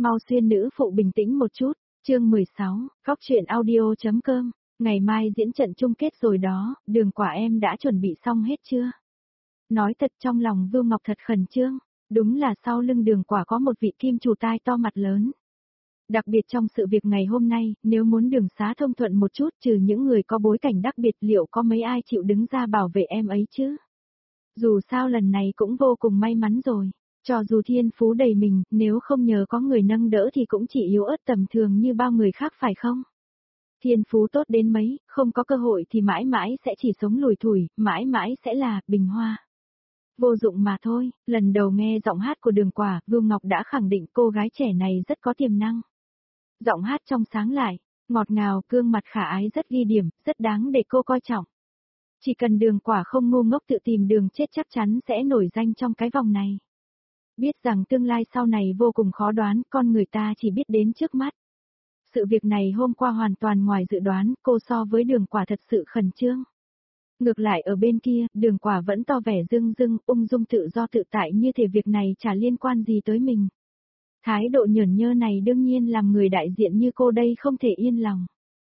Mau xuyên nữ phụ bình tĩnh một chút, chương 16, góc truyện audio.com, ngày mai diễn trận chung kết rồi đó, Đường Quả em đã chuẩn bị xong hết chưa? Nói thật trong lòng Vương Ngọc thật khẩn trương, đúng là sau lưng Đường Quả có một vị kim chủ tai to mặt lớn. Đặc biệt trong sự việc ngày hôm nay, nếu muốn đường xá thông thuận một chút trừ những người có bối cảnh đặc biệt liệu có mấy ai chịu đứng ra bảo vệ em ấy chứ? Dù sao lần này cũng vô cùng may mắn rồi. Cho dù thiên phú đầy mình, nếu không nhờ có người nâng đỡ thì cũng chỉ yếu ớt tầm thường như bao người khác phải không? Thiên phú tốt đến mấy, không có cơ hội thì mãi mãi sẽ chỉ sống lủi thủi, mãi mãi sẽ là bình hoa. Vô dụng mà thôi, lần đầu nghe giọng hát của Đường Quả, Vương Ngọc đã khẳng định cô gái trẻ này rất có tiềm năng. Giọng hát trong sáng lại, ngọt ngào, gương mặt khả ái rất ghi điểm, rất đáng để cô coi trọng. Chỉ cần Đường Quả không ngu ngốc tự tìm đường chết chắc chắn sẽ nổi danh trong cái vòng này. Biết rằng tương lai sau này vô cùng khó đoán, con người ta chỉ biết đến trước mắt. Sự việc này hôm qua hoàn toàn ngoài dự đoán, cô so với Đường Quả thật sự khẩn trương. Ngược lại ở bên kia, Đường Quả vẫn to vẻ dưng dưng, ung dung tự do tự tại như thể việc này chả liên quan gì tới mình. Thái độ nhởn nhơ này đương nhiên làm người đại diện như cô đây không thể yên lòng.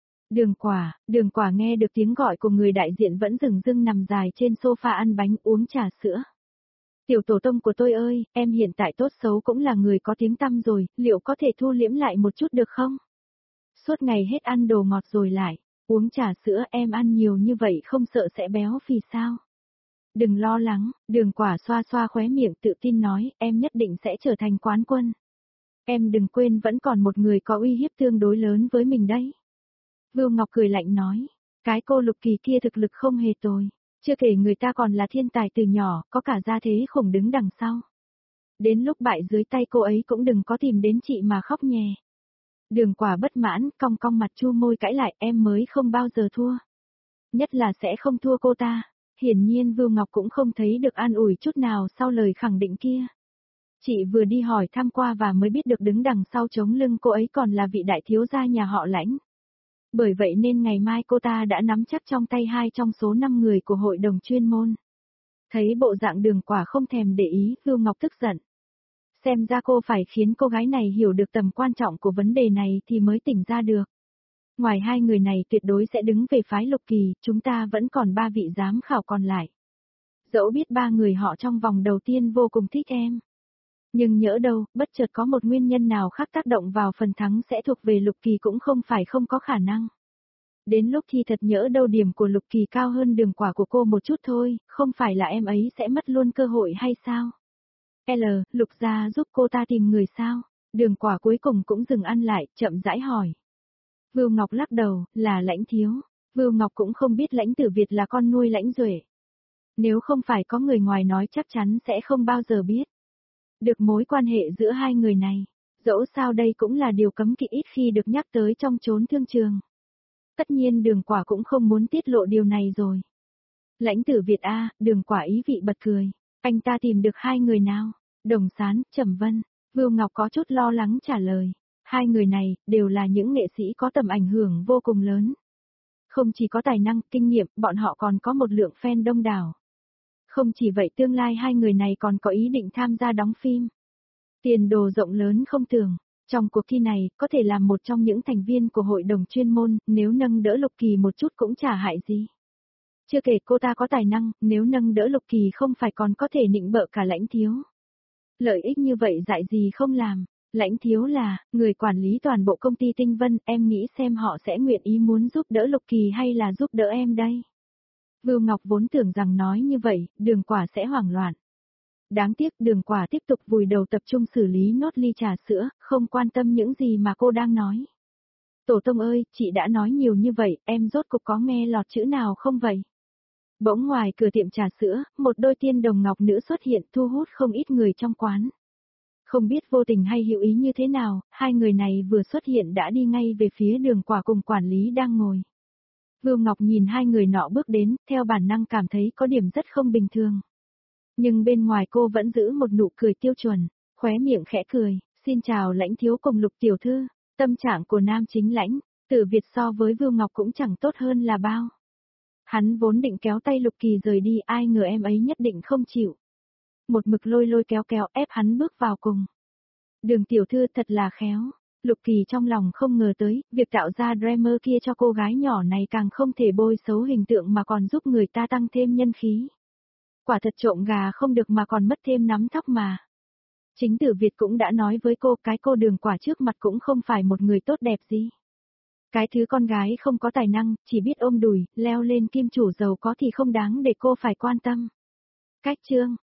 Đường Quả nghe được tiếng gọi của người đại diện vẫn dửng dưng nằm dài trên sofa ăn bánh uống trà sữa. Tiểu tổ tông của tôi ơi, em hiện tại tốt xấu cũng là người có tiếng tăm rồi, liệu có thể thu liễm lại một chút được không? Suốt ngày hết ăn đồ ngọt rồi lại, uống trà sữa em ăn nhiều như vậy không sợ sẽ béo phì sao? Đừng lo lắng, Đường Quả xoa xoa khóe miệng tự tin nói, em nhất định sẽ trở thành quán quân. Em đừng quên vẫn còn một người có uy hiếp tương đối lớn với mình đấy. Vương Ngọc cười lạnh nói, cái cô Lục Kỳ kia thực lực không hề tồi. Chưa kể người ta còn là thiên tài từ nhỏ, có cả gia thế khủng đứng đằng sau. Đến lúc bại dưới tay cô ấy cũng đừng có tìm đến chị mà khóc nhè. Đường Quả bất mãn, cong cong mặt chu môi cãi lại, em mới không bao giờ thua. Nhất là sẽ không thua cô ta. Hiển nhiên Vương Ngọc cũng không thấy được an ủi chút nào sau lời khẳng định kia. Chị vừa đi hỏi thăm qua và mới biết được đứng đằng sau chống lưng cô ấy còn là vị đại thiếu gia nhà họ Lãnh. Bởi vậy nên ngày mai cô ta đã nắm chắc trong tay 2 trong số 5 người của hội đồng chuyên môn. Thấy bộ dạng Đường Quả không thèm để ý, Vương Ngọc tức giận. Xem ra cô phải khiến cô gái này hiểu được tầm quan trọng của vấn đề này thì mới tỉnh ra được. Ngoài 2 người này tuyệt đối sẽ đứng về phái Lục Kỳ, chúng ta vẫn còn 3 vị giám khảo còn lại. Dẫu biết 3 người họ trong vòng đầu tiên vô cùng thích em. Nhưng nhỡ đâu, bất chợt có một nguyên nhân nào khác tác động vào phần thắng sẽ thuộc về Lục Kỳ cũng không phải không có khả năng. Đến lúc thi thật nhỡ đâu điểm của Lục Kỳ cao hơn Đường Quả của cô một chút thôi, không phải là em ấy sẽ mất luôn cơ hội hay sao? Lục gia giúp cô ta tìm người sao? Đường Quả cuối cùng cũng dừng ăn lại, chậm rãi hỏi. Vưu Ngọc lắc đầu, là Lãnh thiếu. Vưu Ngọc cũng không biết Lãnh Tử Việt là con nuôi Lãnh Duệ. Nếu không phải có người ngoài nói chắc chắn sẽ không bao giờ biết. Được mối quan hệ giữa 2 người này, dẫu sao đây cũng là điều cấm kỵ ít khi được nhắc tới trong chốn thương trường. Tất nhiên Đường Quả cũng không muốn tiết lộ điều này rồi. Lãnh Tử Việt a, Đường Quả ý vị bật cười. Anh ta tìm được 2 người nào? Đồng Sán, Trầm Vân. Vưu Ngọc có chút lo lắng trả lời. 2 người này, đều là những nghệ sĩ có tầm ảnh hưởng vô cùng lớn. Không chỉ có tài năng, kinh nghiệm, bọn họ còn có một lượng fan đông đảo. Không chỉ vậy tương lai 2 người này còn có ý định tham gia đóng phim. Tiền đồ rộng lớn không tưởng. Trong cuộc thi này, có thể làm một trong những thành viên của hội đồng chuyên môn, nếu nâng đỡ Lục Kỳ một chút cũng chả hại gì. Chưa kể cô ta có tài năng, nếu nâng đỡ Lục Kỳ không phải còn có thể nịnh bợ cả Lãnh thiếu. Lợi ích như vậy dại gì không làm. Lãnh thiếu là, người quản lý toàn bộ công ty Tinh Vân, em nghĩ xem họ sẽ nguyện ý muốn giúp đỡ Lục Kỳ hay là giúp đỡ em đây. Vưu Ngọc vốn tưởng rằng nói như vậy, Đường Quả sẽ hoảng loạn. Đáng tiếc Đường Quả tiếp tục vùi đầu tập trung xử lý nốt ly trà sữa, không quan tâm những gì mà cô đang nói. Tổ tông ơi, chị đã nói nhiều như vậy, em rốt cục có nghe lọt chữ nào không vậy? Bỗng ngoài cửa tiệm trà sữa, một đôi tiên đồng ngọc nữ xuất hiện thu hút không ít người trong quán. Không biết vô tình hay hữu ý như thế nào, 2 người này vừa xuất hiện đã đi ngay về phía Đường Quả cùng quản lý đang ngồi. Vưu Ngọc nhìn 2 người nọ bước đến, theo bản năng cảm thấy có điểm rất không bình thường. Nhưng bên ngoài cô vẫn giữ một nụ cười tiêu chuẩn, khóe miệng khẽ cười, xin chào Lãnh thiếu cùng Lục tiểu thư, tâm trạng của nam chính Lãnh, Tử Việt so với Vưu Ngọc cũng chẳng tốt hơn là bao. Hắn vốn định kéo tay Lục Kỳ rời đi, ai ngờ em ấy nhất định không chịu. Một mực lôi lôi kéo kéo ép hắn bước vào cùng. Đường tiểu thư thật là khéo. Lục Kỳ trong lòng không ngờ tới, việc tạo ra Dreamer kia cho cô gái nhỏ này càng không thể bôi xấu hình tượng mà còn giúp người ta tăng thêm nhân khí. Quả thật trộm gà không được mà còn mất thêm nắm tóc mà. Chính Tử Việt cũng đã nói với cô cái cô Đường Quả trước mặt cũng không phải một người tốt đẹp gì. Cái thứ con gái không có tài năng, chỉ biết ôm đùi, leo lên kim chủ giàu có thì không đáng để cô phải quan tâm. Cách chương